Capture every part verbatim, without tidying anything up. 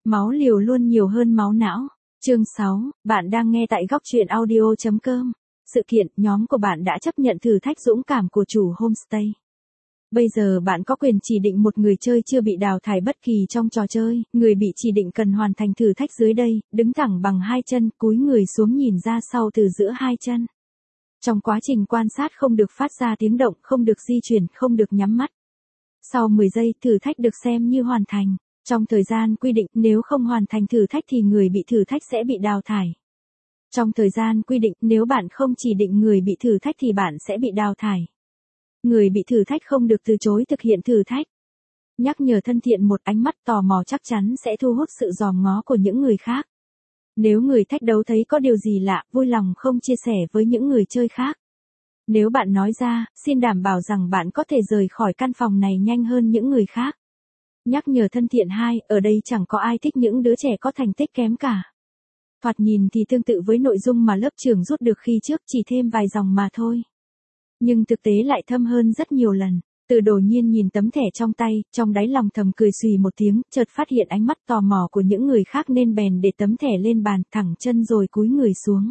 Máu liều luôn nhiều hơn máu não. Chương sáu, bạn đang nghe tại góc truyện audio chấm com. Sự kiện, nhóm của bạn đã chấp nhận thử thách dũng cảm của chủ homestay. Bây giờ bạn có quyền chỉ định một người chơi chưa bị đào thải bất kỳ trong trò chơi, người bị chỉ định cần hoàn thành thử thách dưới đây, đứng thẳng bằng hai chân, cúi người xuống nhìn ra sau từ giữa hai chân. Trong quá trình quan sát không được phát ra tiếng động, không được di chuyển, không được nhắm mắt. Sau mười giây, thử thách được xem như hoàn thành. Trong thời gian quy định, nếu không hoàn thành thử thách thì người bị thử thách sẽ bị đào thải. Trong thời gian quy định, nếu bạn không chỉ định người bị thử thách thì bạn sẽ bị đào thải. Người bị thử thách không được từ chối thực hiện thử thách. Nhắc nhở thân thiện, một ánh mắt tò mò chắc chắn sẽ thu hút sự dòm ngó của những người khác. Nếu người thách đấu thấy có điều gì lạ, vui lòng không chia sẻ với những người chơi khác. Nếu bạn nói ra, xin đảm bảo rằng bạn có thể rời khỏi căn phòng này nhanh hơn những người khác. Nhắc nhở thân thiện hai, ở đây chẳng có ai thích những đứa trẻ có thành tích kém cả. Thoạt nhìn thì tương tự với nội dung mà lớp trưởng rút được khi trước, chỉ thêm vài dòng mà thôi. Nhưng thực tế lại thâm hơn rất nhiều lần. Từ Đồ Nhiên nhìn tấm thẻ trong tay, trong đáy lòng thầm cười xùy một tiếng, chợt phát hiện ánh mắt tò mò của những người khác nên bèn để tấm thẻ lên bàn, thẳng chân rồi cúi người xuống.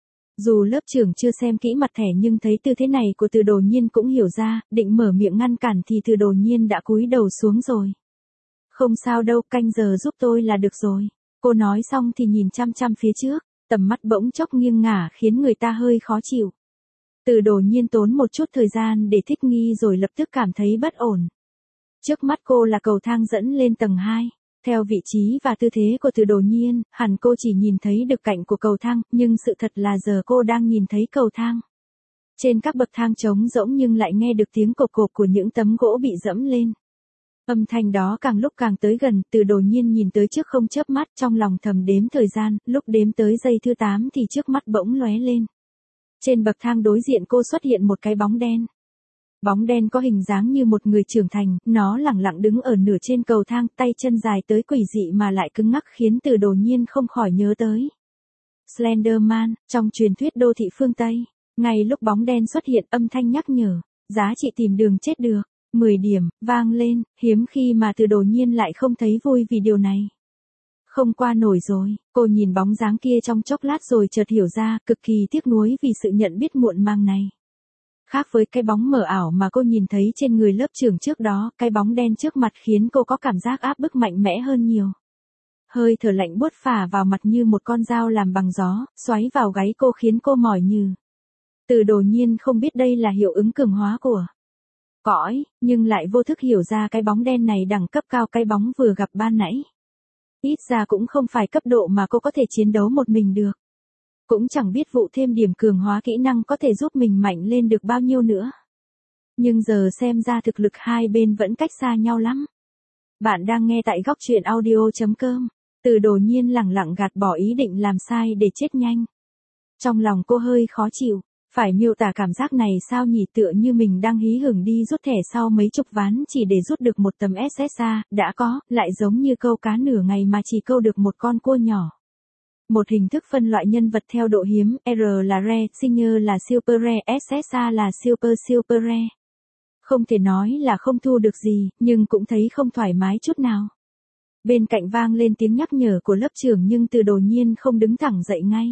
Dù lớp trưởng chưa xem kỹ mặt thẻ nhưng thấy tư thế này của Từ Đồ Nhiên cũng hiểu ra, định mở miệng ngăn cản thì Từ Đồ Nhiên đã cúi đầu xuống rồi. Không sao đâu, canh giờ giúp tôi là được rồi. Cô nói xong thì nhìn chăm chăm phía trước, tầm mắt bỗng chốc nghiêng ngả khiến người ta hơi khó chịu. Từ Đồ Nhiên tốn một chút thời gian để thích nghi rồi lập tức cảm thấy bất ổn. Trước mắt cô là cầu thang dẫn lên tầng hai. Theo vị trí và tư thế của Từ Đồ Nhiên, hẳn cô chỉ nhìn thấy được cạnh của cầu thang, nhưng sự thật là giờ cô đang nhìn thấy cầu thang. Trên các bậc thang trống rỗng nhưng lại nghe được tiếng cộp cộp của những tấm gỗ bị dẫm lên. Âm thanh đó càng lúc càng tới gần, Từ Đồ Nhiên nhìn tới trước không chớp mắt, trong lòng thầm đếm thời gian, lúc đếm tới giây thứ tám thì trước mắt bỗng lóe lên. Trên bậc thang đối diện cô xuất hiện một cái bóng đen. Bóng đen có hình dáng như một người trưởng thành, nó lẳng lặng đứng ở nửa trên cầu thang, tay chân dài tới quỷ dị mà lại cứng ngắc khiến Từ Đồ Nhiên không khỏi nhớ tới Slenderman, trong truyền thuyết đô thị phương Tây. Ngay lúc bóng đen xuất hiện, âm thanh nhắc nhở, giá trị tìm đường chết được, mười điểm, vang lên, hiếm khi mà Từ Đồ Nhiên lại không thấy vui vì điều này. Không qua nổi rồi, cô nhìn bóng dáng kia trong chốc lát rồi chợt hiểu ra, cực kỳ tiếc nuối vì sự nhận biết muộn màng này. Khác với cái bóng mờ ảo mà cô nhìn thấy trên người lớp trưởng trước đó, cái bóng đen trước mặt khiến cô có cảm giác áp bức mạnh mẽ hơn nhiều. Hơi thở lạnh buốt phả vào mặt như một con dao làm bằng gió, xoáy vào gáy cô khiến cô mỏi nhừ. Từ Đồ Nhiên không biết đây là hiệu ứng cường hóa của cõi, nhưng lại vô thức hiểu ra cái bóng đen này đẳng cấp cao cái bóng vừa gặp ban nãy. Ít ra cũng không phải cấp độ mà cô có thể chiến đấu một mình được. Cũng chẳng biết vụ thêm điểm cường hóa kỹ năng có thể giúp mình mạnh lên được bao nhiêu nữa. Nhưng giờ xem ra thực lực hai bên vẫn cách xa nhau lắm. Bạn đang nghe tại góc truyện audio chấm com. Từ Đồ Nhiên lẳng lặng gạt bỏ ý định làm sai để chết nhanh. Trong lòng cô hơi khó chịu. Phải miêu tả cảm giác này sao nhỉ, tựa như mình đang hí hửng đi rút thẻ sau mấy chục ván chỉ để rút được một tấm ét ét a, đã có, lại giống như câu cá nửa ngày mà chỉ câu được một con cua nhỏ. Một hình thức phân loại nhân vật theo độ hiếm, R là Rare, Senior là Super Rare, ét ét a là Super Super Rare. Không thể nói là không thu được gì, nhưng cũng thấy không thoải mái chút nào. Bên cạnh vang lên tiếng nhắc nhở của lớp trưởng nhưng Từ Đồ Nhiên không đứng thẳng dậy ngay.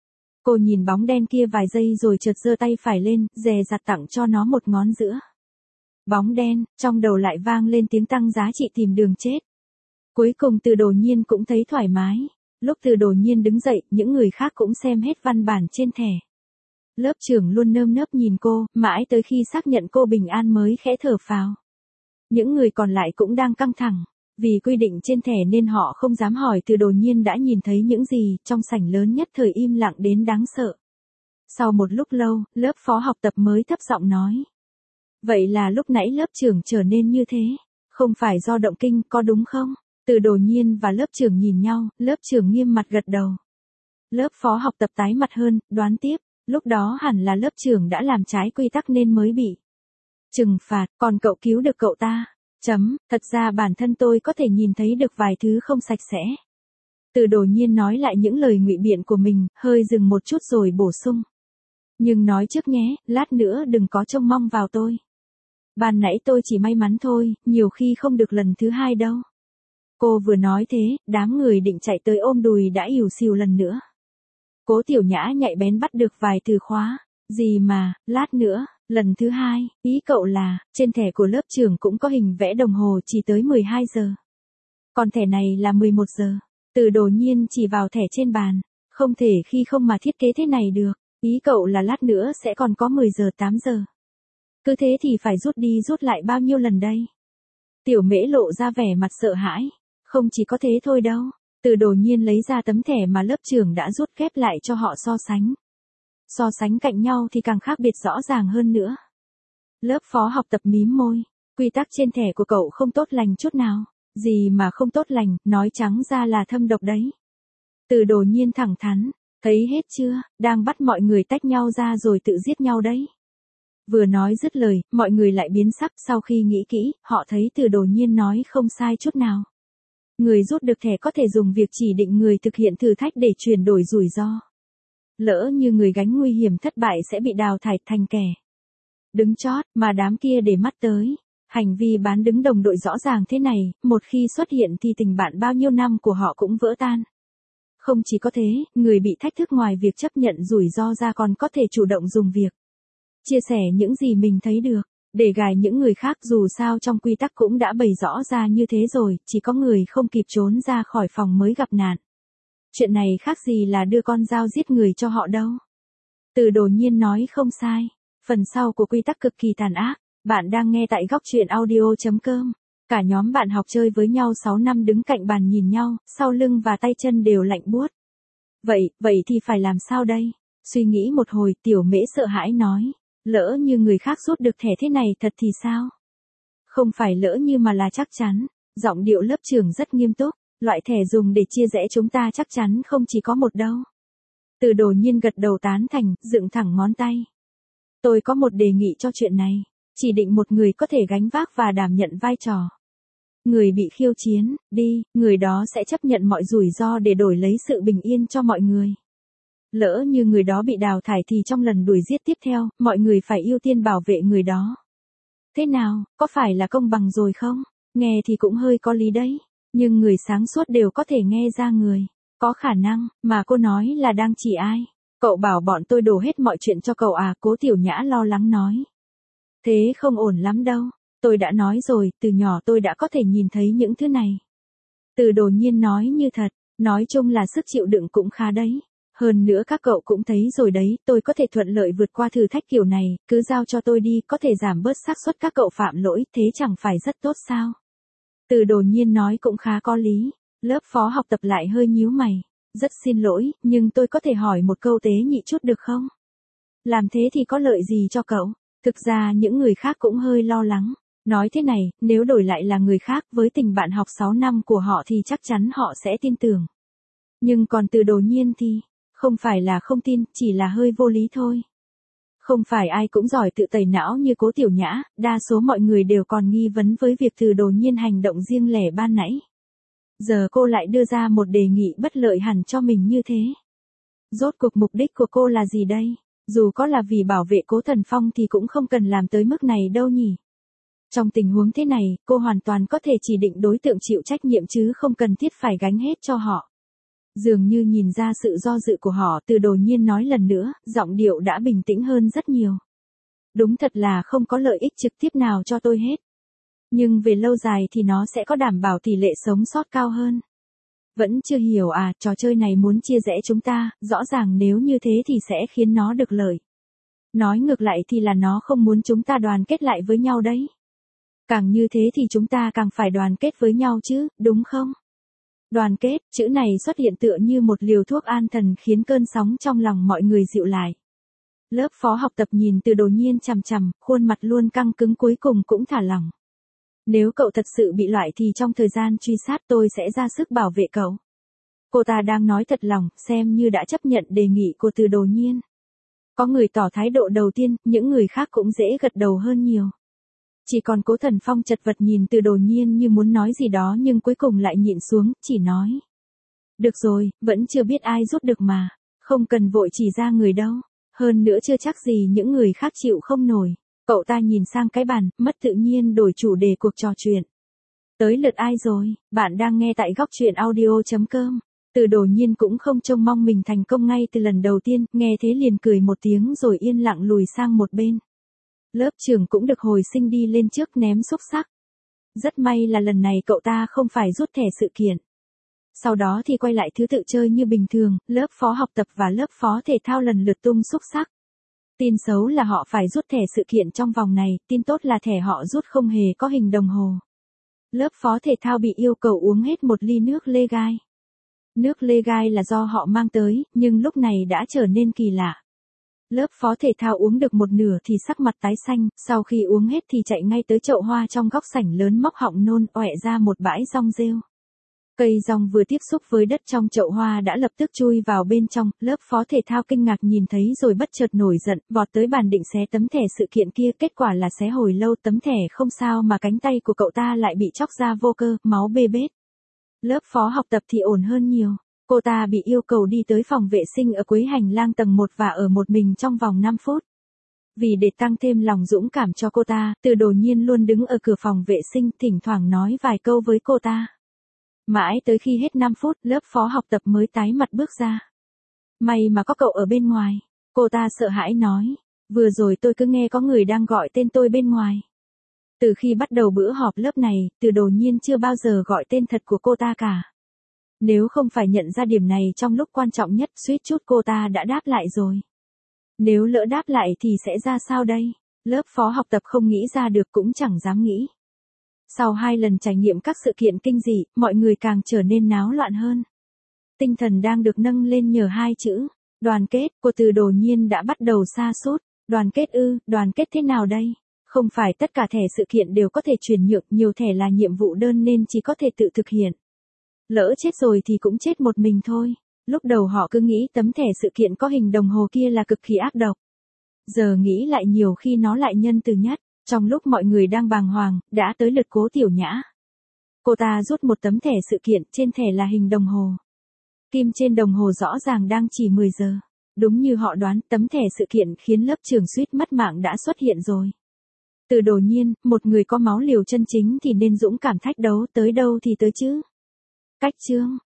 Cô nhìn bóng đen kia vài giây rồi chợt giơ tay phải lên, dè dặt tặng cho nó một ngón giữa. Bóng đen, trong đầu lại vang lên tiếng tăng giá trị tìm đường chết. Cuối cùng Từ Đồ Nhiên cũng thấy thoải mái. Lúc Từ Đồ Nhiên đứng dậy, những người khác cũng xem hết văn bản trên thẻ. Lớp trưởng luôn nơm nớp nhìn cô, mãi tới khi xác nhận cô bình an mới khẽ thở phào. Những người còn lại cũng đang căng thẳng. Vì quy định trên thẻ nên họ không dám hỏi Từ Đồ Nhiên đã nhìn thấy những gì, trong sảnh lớn nhất thời im lặng đến đáng sợ. Sau một lúc lâu, lớp phó học tập mới thấp giọng nói. Vậy là lúc nãy lớp trưởng trở nên như thế, không phải do động kinh, có đúng không? Từ Đồ Nhiên và lớp trưởng nhìn nhau, lớp trưởng nghiêm mặt gật đầu. Lớp phó học tập tái mặt hơn, đoán tiếp, lúc đó hẳn là lớp trưởng đã làm trái quy tắc nên mới bị trừng phạt, còn cậu cứu được cậu ta. Chấm, thật ra bản thân tôi có thể nhìn thấy được vài thứ không sạch sẽ. Từ Đồ Nhiên nói lại những lời ngụy biện của mình, hơi dừng một chút rồi bổ sung. Nhưng nói trước nhé, lát nữa đừng có trông mong vào tôi. Ban nãy tôi chỉ may mắn thôi, nhiều khi không được lần thứ hai đâu. Cô vừa nói thế, đám người định chạy tới ôm đùi đã ỉu xìu lần nữa. Cố Tiểu Nhã nhạy bén bắt được vài từ khóa. Gì mà, lát nữa, lần thứ hai, ý cậu là, trên thẻ của lớp trưởng cũng có hình vẽ đồng hồ chỉ tới mười hai giờ. Còn thẻ này là mười một giờ. Từ Đồ Nhiên chỉ vào thẻ trên bàn. Không thể khi không mà thiết kế thế này được. Ý cậu là lát nữa sẽ còn có mười giờ tám giờ. Cứ thế thì phải rút đi rút lại bao nhiêu lần đây? Tiểu Mễ lộ ra vẻ mặt sợ hãi. Không chỉ có thế thôi đâu. Từ Đồ Nhiên lấy ra tấm thẻ mà lớp trưởng đã rút ghép lại cho họ so sánh. So sánh cạnh nhau thì càng khác biệt rõ ràng hơn nữa. Lớp phó học tập mím môi. Quy tắc trên thẻ của cậu không tốt lành chút nào. Gì mà không tốt lành, nói trắng ra là thâm độc đấy. Từ Đồ Nhiên thẳng thắn. Thấy hết chưa, đang bắt mọi người tách nhau ra rồi tự giết nhau đấy. Vừa nói dứt lời, mọi người lại biến sắc. Sau khi nghĩ kỹ, họ thấy Từ Đồ Nhiên nói không sai chút nào. Người rút được thẻ có thể dùng việc chỉ định người thực hiện thử thách để chuyển đổi rủi ro. Lỡ như người gánh nguy hiểm thất bại sẽ bị đào thải thành kẻ đứng chót, mà đám kia để mắt tới. Hành vi bán đứng đồng đội rõ ràng thế này, một khi xuất hiện thì tình bạn bao nhiêu năm của họ cũng vỡ tan. Không chỉ có thế, người bị thách thức ngoài việc chấp nhận rủi ro ra còn có thể chủ động dùng việc chia sẻ những gì mình thấy được, để gài những người khác. Dù sao trong quy tắc cũng đã bày rõ ra như thế rồi, chỉ có người không kịp trốn ra khỏi phòng mới gặp nạn. Chuyện này khác gì là đưa con dao giết người cho họ đâu. Từ Đồ Nhiên nói không sai. Phần sau của quy tắc cực kỳ tàn ác. Bạn đang nghe tại góc truyện audio chấm com. Cả nhóm bạn học chơi với nhau sáu năm đứng cạnh bàn nhìn nhau, sau lưng và tay chân đều lạnh buốt. Vậy, vậy thì phải làm sao đây? Suy nghĩ một hồi, Tiểu Mễ sợ hãi nói. Lỡ như người khác rút được thẻ thế này thật thì sao? Không phải lỡ như mà là chắc chắn. Giọng điệu lớp trưởng rất nghiêm túc. Loại thẻ dùng để chia rẽ chúng ta chắc chắn không chỉ có một đâu. Từ Đồ Nhiên gật đầu tán thành, dựng thẳng ngón tay. Tôi có một đề nghị cho chuyện này. Chỉ định một người có thể gánh vác và đảm nhận vai trò người bị khiêu chiến, đi, người đó sẽ chấp nhận mọi rủi ro để đổi lấy sự bình yên cho mọi người. Lỡ như người đó bị đào thải thì trong lần đuổi giết tiếp theo, mọi người phải ưu tiên bảo vệ người đó. Thế nào, có phải là công bằng rồi không? Nghe thì cũng hơi có lý đấy. Nhưng người sáng suốt đều có thể nghe ra người có khả năng, mà cô nói là đang chỉ ai? Cậu bảo bọn tôi đổ hết mọi chuyện cho cậu à? Cố Tiểu Nhã lo lắng nói. Thế không ổn lắm đâu. Tôi đã nói rồi, từ nhỏ tôi đã có thể nhìn thấy những thứ này. Từ Đồ Nhiên nói như thật, nói chung là sức chịu đựng cũng khá đấy. Hơn nữa các cậu cũng thấy rồi đấy, tôi có thể thuận lợi vượt qua thử thách kiểu này, cứ giao cho tôi đi, có thể giảm bớt xác suất các cậu phạm lỗi, thế chẳng phải rất tốt sao? Từ Đồ Nhiên nói cũng khá có lý. Lớp phó học tập lại hơi nhíu mày. Rất xin lỗi, nhưng tôi có thể hỏi một câu tế nhị chút được không? Làm thế thì có lợi gì cho cậu? Thực ra những người khác cũng hơi lo lắng. Nói thế này, nếu đổi lại là người khác với tình bạn học sáu năm của họ thì chắc chắn họ sẽ tin tưởng. Nhưng còn Từ Đồ Nhiên thì, không phải là không tin, chỉ là hơi vô lý thôi. Không phải ai cũng giỏi tự tẩy não như Cố Tiểu Nhã, đa số mọi người đều còn nghi vấn với việc Từ Đồ Nhiên hành động riêng lẻ ban nãy. Giờ cô lại đưa ra một đề nghị bất lợi hẳn cho mình như thế. Rốt cuộc mục đích của cô là gì đây? Dù có là vì bảo vệ Cố Thần Phong thì cũng không cần làm tới mức này đâu nhỉ. Trong tình huống thế này, cô hoàn toàn có thể chỉ định đối tượng chịu trách nhiệm chứ không cần thiết phải gánh hết cho họ. Dường như nhìn ra sự do dự của họ, Từ Đồ Nhiên nói lần nữa, giọng điệu đã bình tĩnh hơn rất nhiều. Đúng thật là không có lợi ích trực tiếp nào cho tôi hết. Nhưng về lâu dài thì nó sẽ có đảm bảo tỷ lệ sống sót cao hơn. Vẫn chưa hiểu à, trò chơi này muốn chia rẽ chúng ta, rõ ràng nếu như thế thì sẽ khiến nó được lợi. Nói ngược lại thì là nó không muốn chúng ta đoàn kết lại với nhau đấy. Càng như thế thì chúng ta càng phải đoàn kết với nhau chứ, đúng không? Đoàn kết, chữ này xuất hiện tựa như một liều thuốc an thần khiến cơn sóng trong lòng mọi người dịu lại. Lớp phó học tập nhìn Từ Đồ Nhiên chằm chằm, khuôn mặt luôn căng cứng cuối cùng cũng thả lỏng. Nếu cậu thật sự bị loại thì trong thời gian truy sát tôi sẽ ra sức bảo vệ cậu. Cô ta đang nói thật lòng, xem như đã chấp nhận đề nghị của Từ Đồ Nhiên. Có người tỏ thái độ đầu tiên, những người khác cũng dễ gật đầu hơn nhiều. Chỉ còn Cố Thần Phong chật vật nhìn Từ Đồ Nhiên như muốn nói gì đó nhưng cuối cùng lại nhịn xuống, chỉ nói. Được rồi, vẫn chưa biết ai rút được mà. Không cần vội chỉ ra người đâu. Hơn nữa chưa chắc gì những người khác chịu không nổi. Cậu ta nhìn sang cái bàn, mất tự nhiên đổi chủ đề cuộc trò chuyện. Tới lượt ai rồi, bạn đang nghe tại góc chuyện audio.com. Từ Đồ Nhiên cũng không trông mong mình thành công ngay từ lần đầu tiên, nghe thế liền cười một tiếng rồi yên lặng lùi sang một bên. Lớp trưởng cũng được hồi sinh đi lên trước ném xúc xắc. Rất may là lần này cậu ta không phải rút thẻ sự kiện. Sau đó thì quay lại thứ tự chơi như bình thường, lớp phó học tập và lớp phó thể thao lần lượt tung xúc xắc. Tin xấu là họ phải rút thẻ sự kiện trong vòng này, tin tốt là thẻ họ rút không hề có hình đồng hồ. Lớp phó thể thao bị yêu cầu uống hết một ly nước lê gai. Nước lê gai là do họ mang tới, nhưng lúc này đã trở nên kỳ lạ. Lớp phó thể thao uống được một nửa thì sắc mặt tái xanh, sau khi uống hết thì chạy ngay tới chậu hoa trong góc sảnh lớn móc họng nôn ọe ra một bãi rong rêu. Cây rong vừa tiếp xúc với đất trong chậu hoa đã lập tức chui vào bên trong, lớp phó thể thao kinh ngạc nhìn thấy rồi bất chợt nổi giận, vọt tới bàn định xé tấm thẻ sự kiện kia, kết quả là xé hồi lâu tấm thẻ không sao mà cánh tay của cậu ta lại bị chóc ra vô cơ, máu bê bết. Lớp phó học tập thì ổn hơn nhiều, cô ta bị yêu cầu đi tới phòng vệ sinh ở cuối hành lang tầng một và ở một mình trong vòng năm phút. Vì để tăng thêm lòng dũng cảm cho cô ta, Từ Đồ Nhiên luôn đứng ở cửa phòng vệ sinh, thỉnh thoảng nói vài câu với cô ta. Mãi tới khi hết năm phút, lớp phó học tập mới tái mặt bước ra. May mà có cậu ở bên ngoài, cô ta sợ hãi nói. Vừa rồi tôi cứ nghe có người đang gọi tên tôi bên ngoài. Từ khi bắt đầu bữa họp lớp này, Từ Đồ Nhiên chưa bao giờ gọi tên thật của cô ta cả. Nếu không phải nhận ra điểm này trong lúc quan trọng nhất, suýt chút cô ta đã đáp lại rồi. Nếu lỡ đáp lại thì sẽ ra sao đây? Lớp phó học tập không nghĩ ra được cũng chẳng dám nghĩ. Sau hai lần trải nghiệm các sự kiện kinh dị, mọi người càng trở nên náo loạn hơn. Tinh thần đang được nâng lên nhờ hai chữ, đoàn kết, của Từ Đồ Nhiên đã bắt đầu sa sút. Đoàn kết ư, đoàn kết thế nào đây? Không phải tất cả thẻ sự kiện đều có thể chuyển nhượng, nhiều thẻ là nhiệm vụ đơn nên chỉ có thể tự thực hiện. Lỡ chết rồi thì cũng chết một mình thôi. Lúc đầu họ cứ nghĩ tấm thẻ sự kiện có hình đồng hồ kia là cực kỳ ác độc. Giờ nghĩ lại nhiều khi nó lại nhân từ nhất. Trong lúc mọi người đang bàng hoàng, đã tới lượt Cố Tiểu Nhã. Cô ta rút một tấm thẻ sự kiện, trên thẻ là hình đồng hồ. Kim trên đồng hồ rõ ràng đang chỉ mười giờ. Đúng như họ đoán, tấm thẻ sự kiện khiến lớp trưởng suýt mất mạng đã xuất hiện rồi. Từ Đồ Nhiên, một người có máu liều chân chính thì nên dũng cảm thách đấu, tới đâu thì tới chứ. Cách chương,